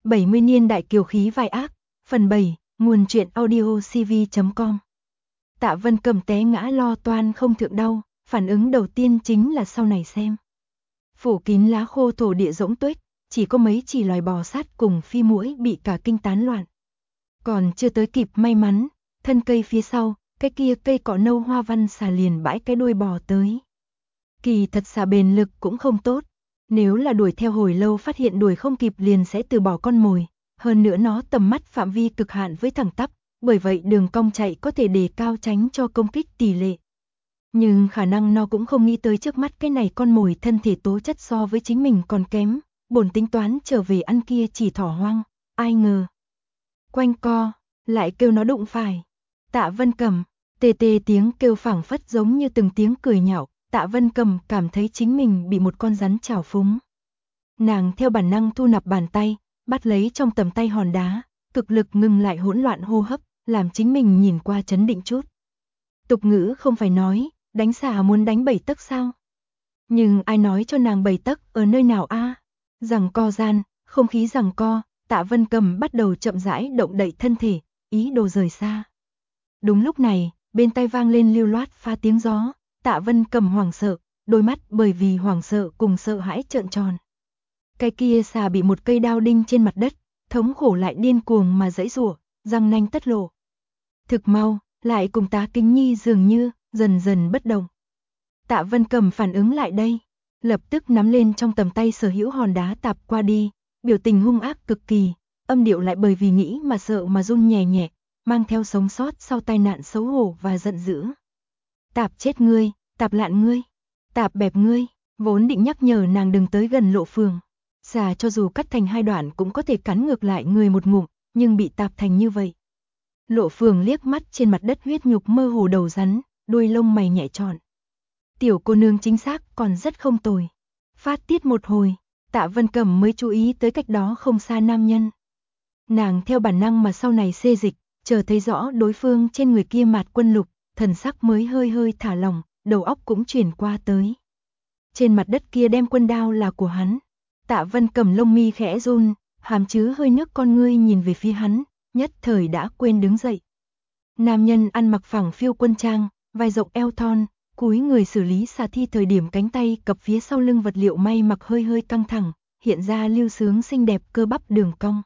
70 niên đại kiều khí vai ác, phần 7, nguồn truyện audio cv.com. Tạ Vân Cầm té ngã lo toan không thượng đau, phản ứng đầu tiên chính là sau này xem. Phủ kín lá khô thổ địa rỗng tuếch, chỉ có mấy chỉ loài bò sát cùng phi muỗi bị cả kinh tán loạn. Còn chưa tới kịp may mắn, thân cây phía sau, cái kia cây cỏ nâu hoa văn xà liền bãi cái đuôi bò tới. Kỳ thật xà bền lực cũng không tốt, nếu là đuổi theo hồi lâu phát hiện đuổi không kịp liền sẽ từ bỏ con mồi, hơn nữa nó tầm mắt phạm vi cực hạn với thẳng tắp, bởi vậy đường cong chạy có thể đề cao tránh cho công kích tỷ lệ. Nhưng khả năng nó cũng không nghĩ tới trước mắt cái này con mồi thân thể tố chất so với chính mình còn kém, bổn tính toán trở về ăn kia chỉ thỏ hoang, ai ngờ. Quanh co, lại kêu nó đụng phải. Tạ Vân Cầm, tê tê tiếng kêu phảng phất giống như từng tiếng cười nhạo. Tạ Vân Cầm cảm thấy chính mình bị một con rắn trảo phúng. Nàng theo bản năng thu nạp bàn tay, bắt lấy trong tầm tay hòn đá, cực lực ngừng lại hỗn loạn hô hấp, làm chính mình nhìn qua trấn định chút. Tục ngữ không phải nói, đánh xà muốn đánh 7 tấc sao? Nhưng ai nói cho nàng 7 tấc ở nơi nào a? Giằng co gian, không khí giằng co, Tạ Vân Cầm bắt đầu chậm rãi động đậy thân thể, ý đồ rời xa. Đúng lúc này, bên tai vang lên lưu loát pha tiếng gió. Tạ Vân Cầm hoảng sợ, đôi mắt bởi vì hoảng sợ cùng sợ hãi trợn tròn. Cái kia xà bị một cây đao đinh trên mặt đất, thống khổ lại điên cuồng mà giãy giụa, răng nanh tất lộ. Thực mau, lại cùng Tá Kính Nhi dường như, dần dần bất động. Tạ Vân Cầm phản ứng lại đây, lập tức nắm lên trong tầm tay sở hữu hòn đá tạp qua đi, biểu tình hung ác cực kỳ, âm điệu lại bởi vì nghĩ mà sợ mà run nhẹ nhẹ, mang theo sống sót sau tai nạn xấu hổ và giận dữ. Tạp chết ngươi, tạp lạn ngươi, tạp bẹp ngươi, vốn định nhắc nhở nàng đừng tới gần Lộ Phường. Xà cho dù cắt thành hai đoạn cũng có thể cắn ngược lại người một ngụm, nhưng bị tạp thành như vậy. Lộ Phường liếc mắt trên mặt đất huyết nhục mơ hồ đầu rắn, đuôi lông mày nhẹ tròn. Tiểu cô nương chính xác còn rất không tồi. Phát tiết một hồi, Tạ Vân Cầm mới chú ý tới cách đó không xa nam nhân. Nàng theo bản năng mà sau này xê dịch, chờ thấy rõ đối phương trên người kia mạt quân lục, thần sắc mới hơi hơi thả lỏng, đầu óc cũng chuyển qua tới. Trên mặt đất kia đem quân đao là của hắn. Tạ Vân Cầm lông mi khẽ run, hàm chứa hơi nước con ngươi nhìn về phía hắn, nhất thời đã quên đứng dậy. Nam nhân ăn mặc phẳng phiu quân trang, vai rộng eo thon, cúi người xử lý xà thi thời điểm cánh tay cặp phía sau lưng vật liệu may mặc hơi hơi căng thẳng, hiện ra lưu sướng xinh đẹp cơ bắp đường cong.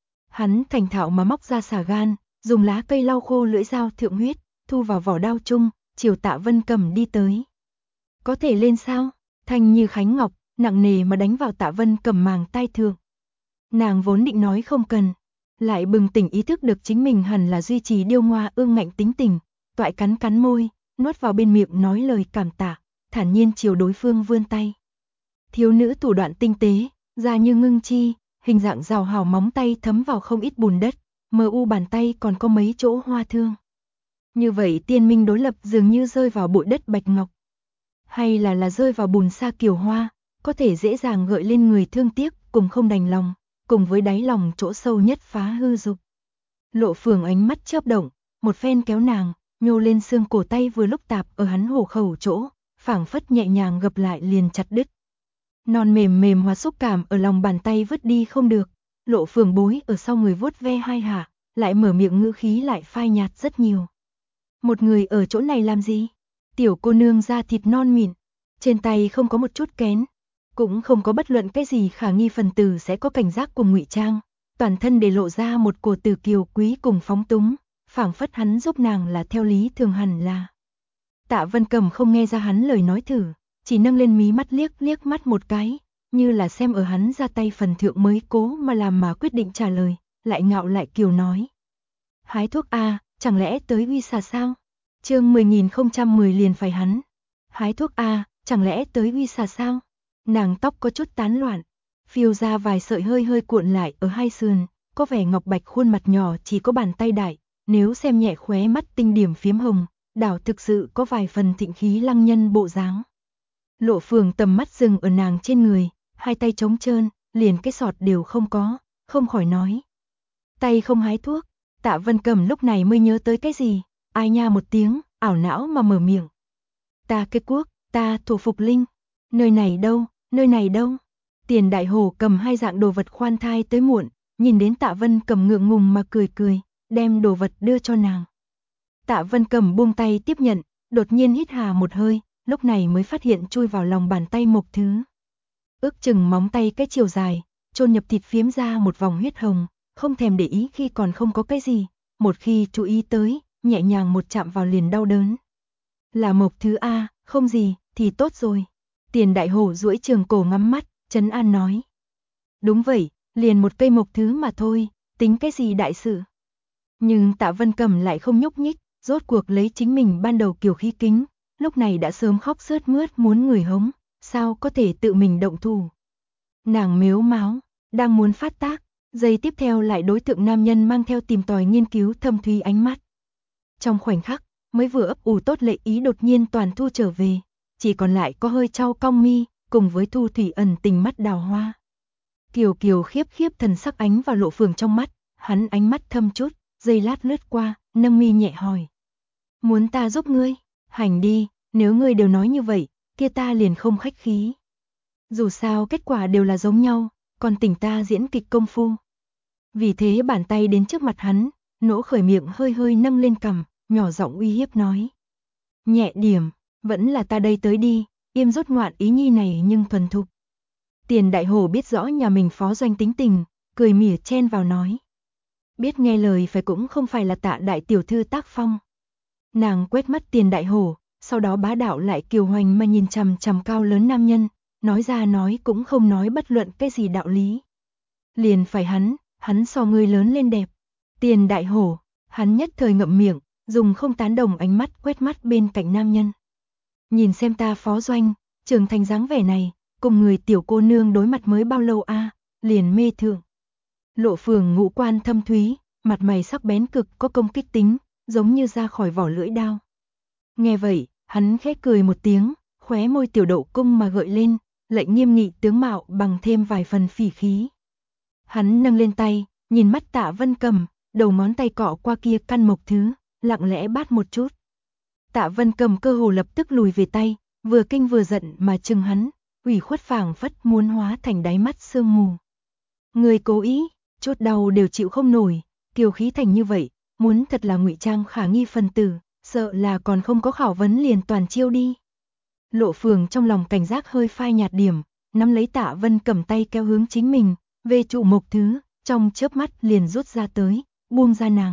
Hắn thành thạo mà móc ra xà gan, dùng lá cây lau khô lưỡi dao thượng huyết, thu vào vỏ đao chung, chiều Tạ Vân Cầm đi tới. Có thể lên sao? Thanh như khánh ngọc, nặng nề mà đánh vào Tạ Vân Cầm màng tai thượng. Nàng vốn định nói không cần, lại bừng tỉnh ý thức được chính mình hẳn là duy trì điêu ngoa ương ngạnh tính tình, toại cắn cắn môi, nuốt vào bên miệng nói lời cảm tạ, thản nhiên chiều đối phương vươn tay. Thiếu nữ thủ đoạn tinh tế, da như ngưng chi, hình dạng rào hào móng tay thấm vào không ít bùn đất, mờ u bàn tay còn có mấy chỗ hoa thương. Như vậy tiên minh đối lập dường như rơi vào bụi đất bạch ngọc. Hay là rơi vào bùn sa kiều hoa, có thể dễ dàng gợi lên người thương tiếc cùng không đành lòng, cùng với đáy lòng chỗ sâu nhất phá hư dục. Lộ Phường ánh mắt chớp động, một phen kéo nàng, nhô lên xương cổ tay vừa lúc tạp ở hắn hổ khẩu chỗ, phảng phất nhẹ nhàng gập lại liền chặt đứt. Non mềm mềm hóa xúc cảm ở lòng bàn tay vứt đi không được, Lộ Phường bối ở sau người vuốt ve hai hạ, lại mở miệng ngữ khí lại phai nhạt rất nhiều. Một người ở chỗ này làm gì? Tiểu cô nương da thịt non mịn, trên tay không có một chút kén, cũng không có bất luận cái gì khả nghi phần tử sẽ có cảnh giác cùng ngụy trang, toàn thân để lộ ra một cổ tử kiều quý cùng phóng túng, phảng phất hắn giúp nàng là theo lý thường hẳn là. Tạ Vân Cầm không nghe ra hắn lời nói thử, chỉ nâng lên mí mắt liếc mắt một cái, như là xem ở hắn ra tay phần thượng mới cố mà làm mà quyết định trả lời, lại ngạo lại kiều nói. Hái thuốc a, chẳng lẽ tới uy xà sao? Chương 10.010 liền phải hắn. Hái thuốc a, chẳng lẽ tới uy xà sao? Nàng tóc có chút tán loạn, phiêu ra vài sợi hơi hơi cuộn lại ở hai sườn, có vẻ ngọc bạch khuôn mặt nhỏ chỉ có bàn tay đại, nếu xem nhẹ khóe mắt tinh điểm phiếm hồng, đảo thực sự có vài phần thịnh khí lăng nhân bộ dáng. Lộ Phường tầm mắt dừng ở nàng trên người, hai tay trống trơn, liền cái sọt đều không có, không khỏi nói. Tay không hái thuốc. Tạ Vân Cầm lúc này mới nhớ tới cái gì, ai nha một tiếng, ảo não mà mở miệng. Ta cái quốc, ta Thổ Phục Linh, nơi này đâu, nơi này đâu? Tiền Đại Hổ cầm hai dạng đồ vật khoan thai tới muộn, nhìn đến Tạ Vân Cầm ngượng ngùng mà cười cười, đem đồ vật đưa cho nàng. Tạ Vân Cầm buông tay tiếp nhận, đột nhiên hít hà một hơi, lúc này mới phát hiện chui vào lòng bàn tay Mộc Thứ. Ước chừng móng tay cái chiều dài, chôn nhập thịt phiếm ra một vòng huyết hồng, không thèm để ý khi còn không có cái gì, một khi chú ý tới, nhẹ nhàng một chạm vào liền đau đớn. Là Mộc Thứ a, không gì, thì tốt rồi. Tiền Đại Hổ duỗi trường cổ ngắm mắt, trấn an nói. Đúng vậy, liền một cây Mộc Thứ mà thôi, tính cái gì đại sự. Nhưng Tạ Vân Cầm lại không nhúc nhích, rốt cuộc lấy chính mình ban đầu kiểu khí kính, lúc này đã sớm khóc sướt mướt muốn người hống, sao có thể tự mình động thủ. Nàng mếu máo, đang muốn phát tác, giây tiếp theo lại đối tượng nam nhân mang theo tìm tòi nghiên cứu thâm thúy ánh mắt. Trong khoảnh khắc, mới vừa ấp ủ tốt lệ ý đột nhiên toàn thu trở về, chỉ còn lại có hơi trao cong mi, cùng với thu thủy ẩn tình mắt đào hoa. Kiều Kiều khiếp khiếp thần sắc ánh vào Lộ Phường trong mắt, hắn ánh mắt thâm chút, giây lát lướt qua, nâng mi nhẹ hỏi. Muốn ta giúp ngươi? Hành đi, nếu ngươi đều nói như vậy, kia ta liền không khách khí. Dù sao kết quả đều là giống nhau, còn tỉnh ta diễn kịch công phu. Vì thế bàn tay đến trước mặt hắn, nỗ khởi miệng hơi hơi nâng lên cằm, nhỏ giọng uy hiếp nói. Nhẹ điểm, vẫn là ta đây tới đi, Yêm rốt ngoạn ý nhi này nhưng thuần thục. Tiền Đại Hổ biết rõ nhà mình phó doanh tính tình, cười mỉa chen vào nói. Biết nghe lời phải cũng không phải là Tạ đại tiểu thư tác phong. Nàng quét mắt Tiền Đại Hổ, sau đó bá đạo lại kiều hoành mà nhìn chằm chằm cao lớn nam nhân, nói ra nói cũng không nói bất luận cái gì đạo lý. Liền phải hắn so ngươi lớn lên đẹp. Tiền Đại Hổ, hắn nhất thời ngậm miệng, dùng không tán đồng ánh mắt quét mắt bên cạnh nam nhân. Nhìn xem ta phó doanh, trưởng thành dáng vẻ này, cùng người tiểu cô nương đối mặt mới bao lâu a, liền mê thượng. Lộ Phường ngũ quan thâm thúy, mặt mày sắc bén cực có công kích tính, giống như ra khỏi vỏ lưỡi đao. Nghe vậy, hắn khẽ cười một tiếng, khóe môi tiểu độ cung mà gợi lên, lệnh nghiêm nghị tướng mạo bằng thêm vài phần phỉ khí. Hắn nâng lên tay, nhìn mắt Tạ Vân Cầm, đầu ngón tay cọ qua kia căn Mộc Thứ, lặng lẽ bát một chút. Tạ Vân Cầm cơ hồ lập tức lùi về tay, vừa kinh vừa giận mà chừng hắn, ủy khuất phảng phất muốn hóa thành đáy mắt sương mù. Người cố ý, chốt đầu đều chịu không nổi, kiều khí thành như vậy, muốn thật là ngụy trang khả nghi phần tử, sợ là còn không có khảo vấn liền toàn chiêu đi. Lộ Phường trong lòng cảnh giác hơi phai nhạt điểm, nắm lấy Tạ Vân Cầm tay kéo hướng chính mình, về trụ Mộc Thứ, trong chớp mắt liền rút ra tới, buông ra nàng.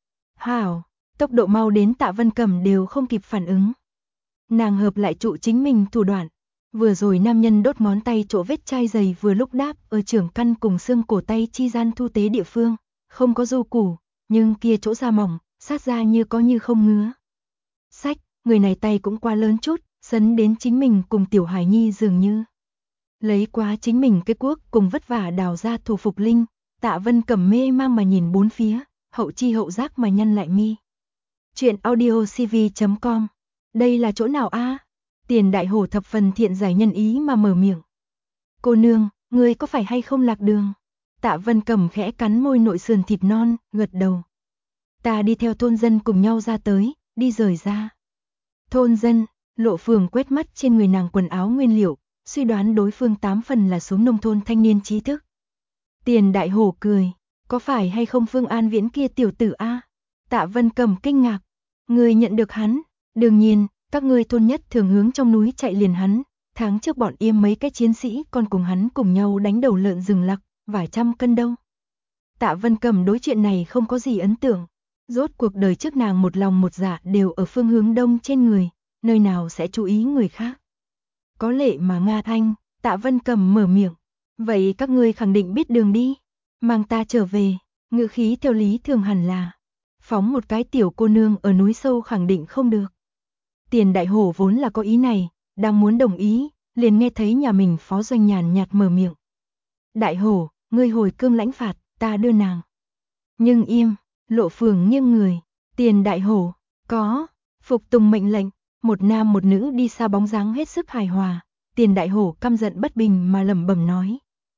Hảo, tốc độ mau đến Tạ Vân Cầm đều không kịp phản ứng. Nàng hợp lại trụ chính mình thủ đoạn. Vừa rồi nam nhân đốt ngón tay chỗ vết chai dày vừa lúc đáp ở trưởng căn cùng xương cổ tay chi gian thu tế địa phương, không có du củ, nhưng kia chỗ da mỏng, sát ra như có như không ngứa. Sách, người này tay cũng quá lớn chút, sấn đến chính mình cùng tiểu hải nhi dường như. Lấy quá chính mình cái cuốc cùng vất vả đào ra thủ phục linh, Tạ Vân Cầm mê mang mà nhìn bốn phía, hậu chi hậu giác mà nhăn lại mi. Chuyện audiocv.com. Đây là chỗ nào a? Tiền Đại Hổ thập phần thiện giải nhân ý mà mở miệng. Cô nương, ngươi có phải hay không lạc đường? Tạ Vân Cầm khẽ cắn môi nội sườn thịt non, gật đầu. Ta đi theo thôn dân cùng nhau ra tới, đi rời ra. Thôn dân, Lộ Phường quét mắt trên người nàng quần áo nguyên liệu, suy đoán đối phương 8 phần là xuống nông thôn thanh niên trí thức. Tiền Đại Hổ cười, có phải hay không Phương An Viễn kia tiểu tử a? Tạ Vân Cầm kinh ngạc, ngươi nhận được hắn, đương nhiên, các ngươi thôn nhất thường hướng trong núi chạy liền hắn, tháng trước bọn Yêm mấy cái chiến sĩ còn cùng hắn cùng nhau đánh đầu lợn rừng lặc, vài trăm cân đâu. Tạ Vân Cầm đối chuyện này không có gì ấn tượng, rốt cuộc đời trước nàng một lòng một dạ đều ở phương hướng đông trên người, nơi nào sẽ chú ý người khác. Có lệ mà Nga Thanh, Tạ Vân Cầm mở miệng, vậy các ngươi khẳng định biết đường đi, mang ta trở về, ngữ khí theo lý thường hẳn là, phóng một cái tiểu cô nương ở núi sâu khẳng định không được. Tiền Đại Hổ vốn là có ý này, đang muốn đồng ý, liền nghe thấy nhà mình phó doanh nhàn nhạt mở miệng. Đại Hổ, ngươi hồi cương lãnh phạt, ta đưa nàng. Nhưng im, Lộ Phường nghiêng người, Tiền Đại Hổ, có, phục tùng mệnh lệnh, một nam một nữ đi xa bóng dáng hết sức hài hòa, Tiền Đại Hổ căm giận bất bình mà lẩm bẩm nói.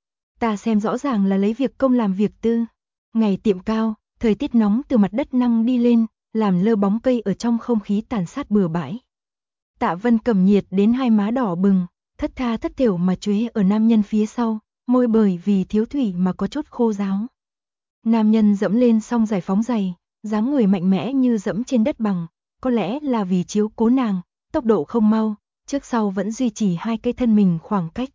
Ta xem rõ ràng là lấy việc công làm việc tư, ngày tiệm cao, thời tiết nóng từ mặt đất năng đi lên, làm lơ bóng cây ở trong không khí tàn sát bừa bãi. Tạ Vân Cầm nhiệt đến hai má đỏ bừng, thất tha thất thểu mà chuế ở nam nhân phía sau, môi bởi vì thiếu thủy mà có chút khô ráo. Nam nhân dẫm lên xong giải phóng giày, dáng người mạnh mẽ như dẫm trên đất bằng, có lẽ là vì chiếu cố nàng, tốc độ không mau, trước sau vẫn duy trì hai cái thân mình khoảng cách.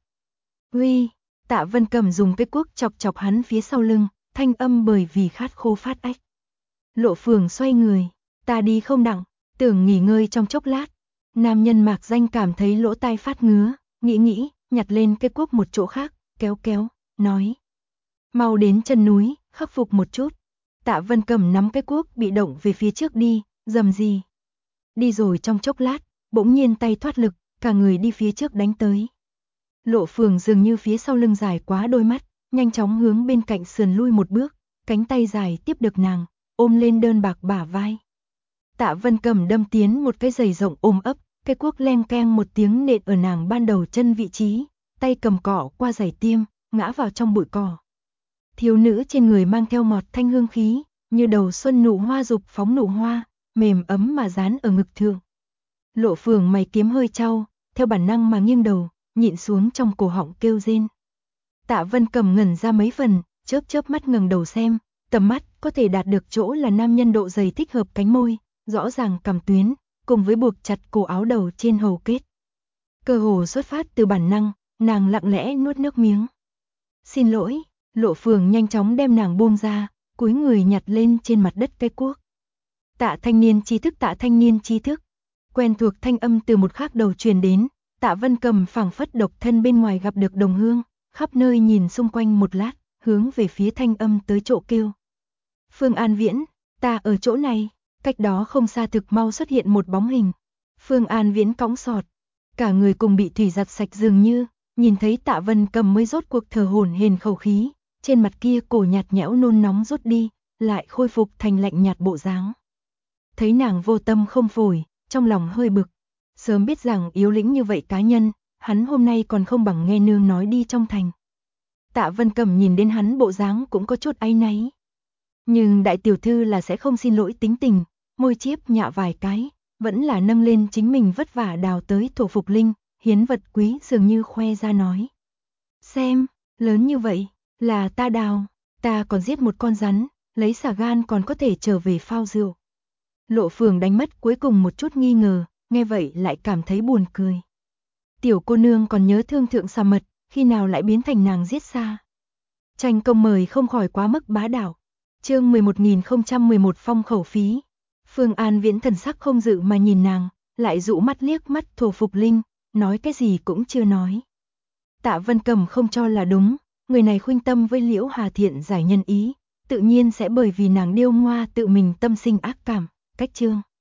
Uy, Tạ Vân Cầm dùng cái cuốc chọc chọc hắn phía sau lưng, thanh âm bởi vì khát khô phát ách. Lộ Phường xoay người, ta đi không đặng, tưởng nghỉ ngơi trong chốc lát. Nam nhân mạc danh cảm thấy lỗ tai phát ngứa, nghĩ, nhặt lên cái cuốc một chỗ khác, kéo, nói. Mau đến chân núi, khắc phục một chút. Tạ Vân Cầm nắm cái cuốc bị động về phía trước đi, dầm gì. Đi rồi trong chốc lát, bỗng nhiên tay thoát lực, cả người đi phía trước đánh tới. Lộ Phường dường như phía sau lưng dài quá đôi mắt, nhanh chóng hướng bên cạnh sườn lui một bước, cánh tay dài tiếp được nàng, ôm lên đơn bạc bả vai. Tạ Vân Cầm đâm tiến một cái giày rộng ôm ấp, cái cuốc leng keng một tiếng nện ở nàng ban đầu chân vị trí, tay cầm cỏ qua giày tiêm, ngã vào trong bụi cỏ. Thiếu nữ trên người mang theo mọt thanh hương khí, như đầu xuân nụ hoa dục phóng nụ hoa, mềm ấm mà dán ở ngực thượng. Lộ Phường mày kiếm hơi trao, theo bản năng mà nghiêng đầu, nhịn xuống trong cổ họng kêu rên. Tạ Vân Cầm ngẩn ra mấy phần, chớp mắt ngẩng đầu xem, tầm mắt có thể đạt được chỗ là nam nhân độ dày thích hợp cánh môi, rõ ràng cằm tuyến, cùng với buộc chặt cổ áo đầu trên hầu kết. Cơ hồ xuất phát từ bản năng, nàng lặng lẽ nuốt nước miếng. Xin lỗi, Lộ Phường nhanh chóng đem nàng buông ra, cúi người nhặt lên trên mặt đất cái cuốc. Tạ thanh niên trí thức. Quen thuộc thanh âm từ một khác đầu truyền đến, Tạ Vân Cầm phảng phất độc thân bên ngoài gặp được đồng hương, khắp nơi nhìn xung quanh một lát, hướng về phía thanh âm tới chỗ kêu. Phương An Viễn, ta ở chỗ này, cách đó không xa thực mau xuất hiện một bóng hình. Phương An Viễn cõng sọt, cả người cùng bị thủy giặt sạch dường như, nhìn thấy Tạ Vân Cầm mới rốt cuộc thở hổn hển khẩu khí, trên mặt kia cổ nhạt nhẽo nôn nóng rút đi, lại khôi phục thành lạnh nhạt bộ dáng. Thấy nàng vô tâm không phổi, trong lòng hơi bực, sớm biết rằng yếu lĩnh như vậy cá nhân, hắn hôm nay còn không bằng nghe nương nói đi trong thành. Tạ Vân Cầm nhìn đến hắn bộ dáng cũng có chút áy náy. Nhưng đại tiểu thư là sẽ không xin lỗi tính tình, môi chiếp nhạ vài cái, vẫn là nâng lên chính mình vất vả đào tới thổ phục linh, hiến vật quý dường như khoe ra nói. Xem, lớn như vậy, là ta đào, ta còn giết một con rắn, lấy xả gan còn có thể trở về phao rượu. Lộ Phường đánh mất cuối cùng một chút nghi ngờ, nghe vậy lại cảm thấy buồn cười. Tiểu cô nương còn nhớ thương thượng xà mật, khi nào lại biến thành nàng giết xa. Tranh công mời không khỏi quá mức bá đạo. Chương 11011 phong khẩu phí. Phương An Viễn thần sắc không dự mà nhìn nàng, lại dụ mắt liếc mắt thổ phục linh, nói cái gì cũng chưa nói. Tạ Vân Cầm không cho là đúng, người này khuynh tâm với Liễu Hà Thiện giải nhân ý, tự nhiên sẽ bởi vì nàng điêu ngoa tự mình tâm sinh ác cảm, cách chương.